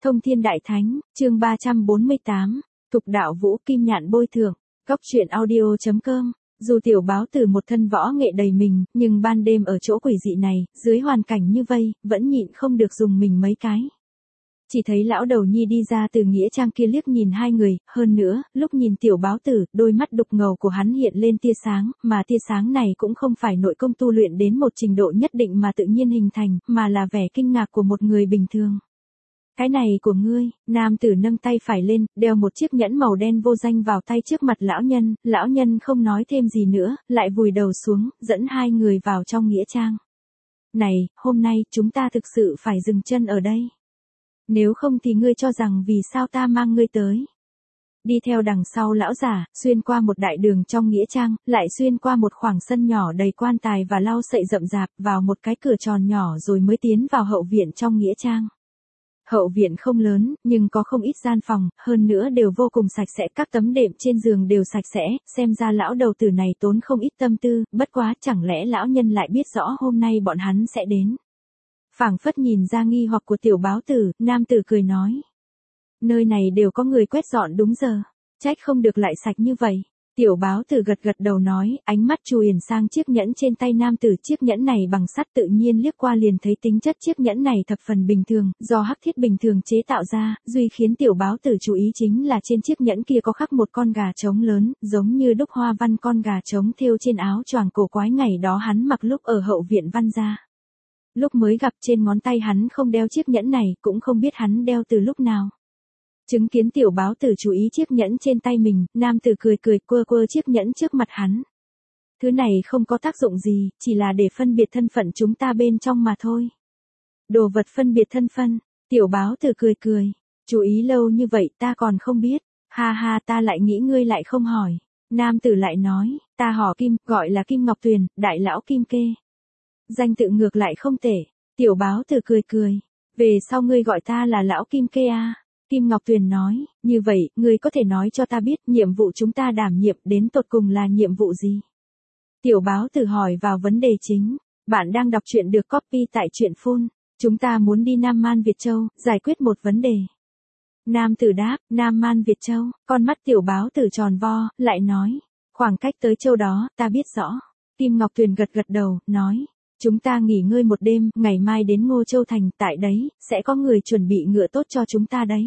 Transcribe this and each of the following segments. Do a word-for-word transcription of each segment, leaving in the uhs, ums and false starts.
Thông Thiên Đại Thánh, chương ba trăm bốn mươi tám, Thục Đạo Vũ Kim Nhạn Bôi Thượng, Cóc truyện audio chấm com. Dù tiểu báo tử một thân võ nghệ đầy mình, nhưng ban đêm ở chỗ quỷ dị này, dưới hoàn cảnh như vây, vẫn nhịn không được dùng mình mấy cái. Chỉ thấy lão đầu nhi đi ra từ nghĩa trang kia liếc nhìn hai người, hơn nữa, lúc nhìn tiểu báo tử, đôi mắt đục ngầu của hắn hiện lên tia sáng, mà tia sáng này cũng không phải nội công tu luyện đến một trình độ nhất định mà tự nhiên hình thành, mà là vẻ kinh ngạc của một người bình thường. Cái này của ngươi, nam tử nâng tay phải lên, đeo một chiếc nhẫn màu đen vô danh vào tay trước mặt lão nhân, lão nhân không nói thêm gì nữa, lại vùi đầu xuống, dẫn hai người vào trong nghĩa trang. Này, hôm nay, chúng ta thực sự phải dừng chân ở đây. Nếu không thì ngươi cho rằng vì sao ta mang ngươi tới. Đi theo đằng sau lão giả, xuyên qua một đại đường trong nghĩa trang, lại xuyên qua một khoảng sân nhỏ đầy quan tài và lau sậy rậm rạp, vào một cái cửa tròn nhỏ rồi mới tiến vào hậu viện trong nghĩa trang. Hậu viện không lớn, nhưng có không ít gian phòng, hơn nữa đều vô cùng sạch sẽ, các tấm đệm trên giường đều sạch sẽ, xem ra lão đầu tử này tốn không ít tâm tư, bất quá chẳng lẽ lão nhân lại biết rõ hôm nay bọn hắn sẽ đến. Phảng phất nhìn ra nghi hoặc của tiểu báo tử, nam tử cười nói. Nơi này đều có người quét dọn đúng giờ, trách không được lại sạch như vậy. Tiểu báo tử gật gật đầu nói, ánh mắt chùi sang chiếc nhẫn trên tay nam tử, chiếc nhẫn này bằng sắt, tự nhiên liếc qua liền thấy tính chất chiếc nhẫn này thập phần bình thường, do hắc thiết bình thường chế tạo ra, duy khiến tiểu báo tử chú ý chính là trên chiếc nhẫn kia có khắc một con gà trống lớn, giống như đúc hoa văn con gà trống thêu trên áo choàng cổ quái ngày đó hắn mặc lúc ở hậu viện văn gia. Lúc mới gặp trên ngón tay hắn không đeo chiếc nhẫn này, cũng không biết hắn đeo từ lúc nào. Chứng kiến tiểu báo tử chú ý chiếc nhẫn trên tay mình, nam tử cười cười quơ quơ chiếc nhẫn trước mặt hắn. Thứ này không có tác dụng gì, chỉ là để phân biệt thân phận chúng ta bên trong mà thôi. Đồ vật phân biệt thân phận, tiểu báo tử cười cười. Chú ý lâu như vậy ta còn không biết, ha ha ta lại nghĩ ngươi lại không hỏi. Nam tử lại nói, ta họ Kim, gọi là Kim Ngọc Tuyền, đại lão Kim Kê. Danh tự ngược lại không tệ, tiểu báo tử cười cười. Về sau ngươi gọi ta là lão Kim Kê à? Kim Ngọc Tuyền nói, như vậy, ngươi có thể nói cho ta biết nhiệm vụ chúng ta đảm nhiệm đến tột cùng là nhiệm vụ gì? Tiểu báo tử hỏi vào vấn đề chính. Bạn đang đọc truyện được copy tại truyện phun. Chúng ta muốn đi Nam Man Việt Châu, giải quyết một vấn đề. Nam tử đáp, Nam Man Việt Châu, con mắt tiểu báo tử tròn vo, lại nói, khoảng cách tới châu đó, ta biết rõ. Kim Ngọc Tuyền gật gật đầu, nói. Chúng ta nghỉ ngơi một đêm, ngày mai đến Ngô Châu Thành, tại đấy, sẽ có người chuẩn bị ngựa tốt cho chúng ta đấy.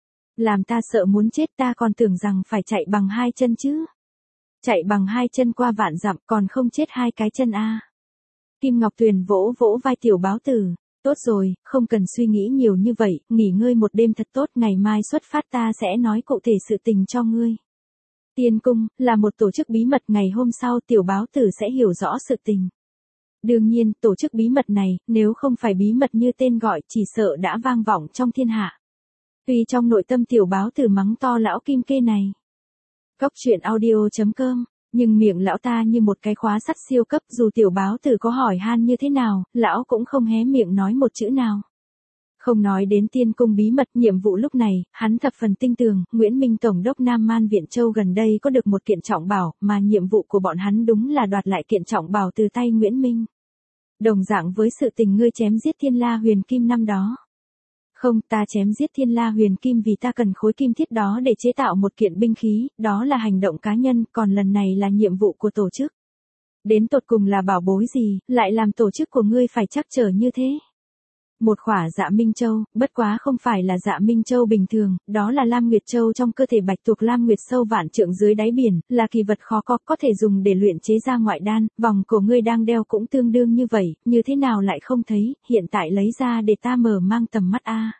Làm ta sợ muốn chết, ta còn tưởng rằng phải chạy bằng hai chân chứ. Chạy bằng hai chân qua vạn dặm còn không chết hai cái chân a. À. Kim Ngọc Tuyền vỗ vỗ vai tiểu báo tử. Tốt rồi, không cần suy nghĩ nhiều như vậy, nghỉ ngơi một đêm thật tốt, ngày mai xuất phát ta sẽ nói cụ thể sự tình cho ngươi. Tiên Cung, là một tổ chức bí mật, ngày hôm sau tiểu báo tử sẽ hiểu rõ sự tình. Đương nhiên, tổ chức bí mật này, nếu không phải bí mật như tên gọi, chỉ sợ đã vang vọng trong thiên hạ. Tuy trong nội tâm tiểu báo tử mắng to lão Kim Kê này. Cóc truyện audio chấm com, nhưng miệng lão ta như một cái khóa sắt siêu cấp, dù tiểu báo tử có hỏi han như thế nào, lão cũng không hé miệng nói một chữ nào. Không nói đến Tiên Cung bí mật, nhiệm vụ lúc này, hắn thập phần tinh tường, Nguyễn Minh Tổng đốc Nam Man Viện Châu gần đây có được một kiện trọng bảo, mà nhiệm vụ của bọn hắn đúng là đoạt lại kiện trọng bảo từ tay Nguyễn Minh. Đồng dạng với sự tình ngươi chém giết Thiên La Huyền Kim năm đó. Không, ta chém giết Thiên La Huyền Kim vì ta cần khối kim thiết đó để chế tạo một kiện binh khí, đó là hành động cá nhân, còn lần này là nhiệm vụ của tổ chức. Đến tột cùng là bảo bối gì, lại làm tổ chức của ngươi phải trắc trở như thế? Một khỏa Dạ Minh Châu, bất quá không phải là Dạ Minh Châu bình thường, đó là Lam Nguyệt Châu trong cơ thể bạch tuộc Lam Nguyệt sâu vạn trượng dưới đáy biển, là kỳ vật khó có, có thể dùng để luyện chế ra ngoại đan, vòng cổ ngươi đang đeo cũng tương đương như vậy, như thế nào lại không thấy, hiện tại lấy ra để ta mở mang tầm mắt a. À.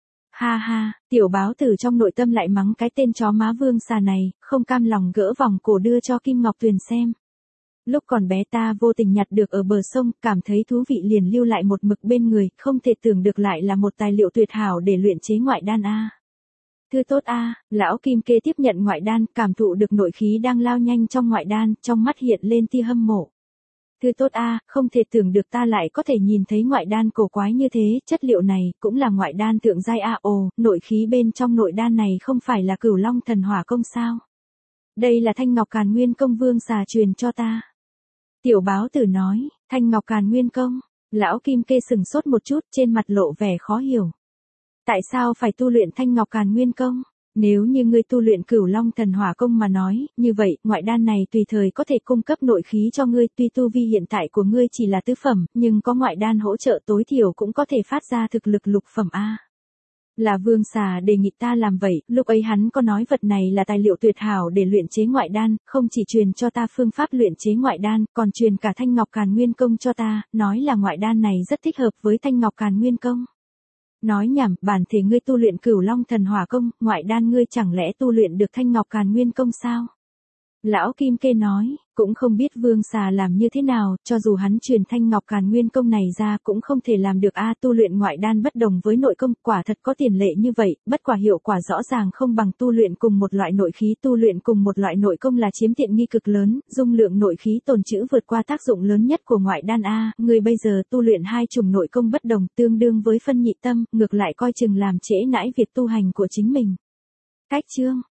Ha ha, tiểu báo tử trong nội tâm lại mắng cái tên chó má vương xà này, không cam lòng gỡ vòng cổ đưa cho Kim Ngọc Tuyền xem. Lúc còn bé ta vô tình nhặt được ở bờ sông, cảm thấy thú vị liền lưu lại một mực bên người, không thể tưởng được lại là một tài liệu tuyệt hảo để luyện chế ngoại đan a. À. Thư tốt a, à, lão Kim Kê tiếp nhận ngoại đan, cảm thụ được nội khí đang lao nhanh trong ngoại đan, trong mắt hiện lên tia hâm mộ. Thư tốt a, à, không thể tưởng được ta lại có thể nhìn thấy ngoại đan cổ quái như thế, chất liệu này cũng là ngoại đan thượng giai a. Ồ, nội khí bên trong nội đan này không phải là Cửu Long Thần Hỏa Công sao? Đây là Thanh Ngọc Càn Nguyên Công vương xà truyền cho ta. Tiểu báo tử nói, Thanh Ngọc Càn Nguyên Công, lão Kim Kê sừng sốt một chút, trên mặt lộ vẻ khó hiểu. Tại sao phải tu luyện Thanh Ngọc Càn Nguyên Công? Nếu như ngươi tu luyện Cửu Long Thần Hỏa Công mà nói, như vậy, ngoại đan này tùy thời có thể cung cấp nội khí cho ngươi, tuy tu vi hiện tại của ngươi chỉ là tứ phẩm, nhưng có ngoại đan hỗ trợ tối thiểu cũng có thể phát ra thực lực lục phẩm a. Là Vương Xà đề nghị ta làm vậy, lúc ấy hắn có nói vật này là tài liệu tuyệt hảo để luyện chế ngoại đan, không chỉ truyền cho ta phương pháp luyện chế ngoại đan, còn truyền cả Thanh Ngọc Càn Nguyên Công cho ta, nói là ngoại đan này rất thích hợp với Thanh Ngọc Càn Nguyên Công. Nói nhảm, bản thể ngươi tu luyện Cửu Long Thần Hỏa Công, ngoại đan ngươi chẳng lẽ tu luyện được Thanh Ngọc Càn Nguyên Công sao? Lão Kim Kê nói, cũng không biết Vương Xà làm như thế nào, cho dù hắn truyền Thanh Ngọc Càn Nguyên Công này ra cũng không thể làm được a. Tu luyện ngoại đan bất đồng với nội công, quả thật có tiền lệ như vậy, bất quả hiệu quả rõ ràng không bằng tu luyện cùng một loại nội khí. Tu luyện cùng một loại nội công là chiếm tiện nghi cực lớn, dung lượng nội khí tồn trữ vượt qua tác dụng lớn nhất của ngoại đan a. Người bây giờ tu luyện hai chủng nội công bất đồng, tương đương với phân nhị tâm, ngược lại coi chừng làm trễ nãi việc tu hành của chính mình. Cách chương